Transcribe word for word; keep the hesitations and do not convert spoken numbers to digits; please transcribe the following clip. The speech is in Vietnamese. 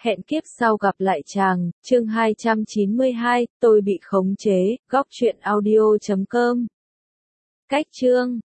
Hẹn kiếp sau gặp lại chàng, chương hai trăm chín mươi hai, tôi bị khống chế, góc truyện audio chấm com. Cách chương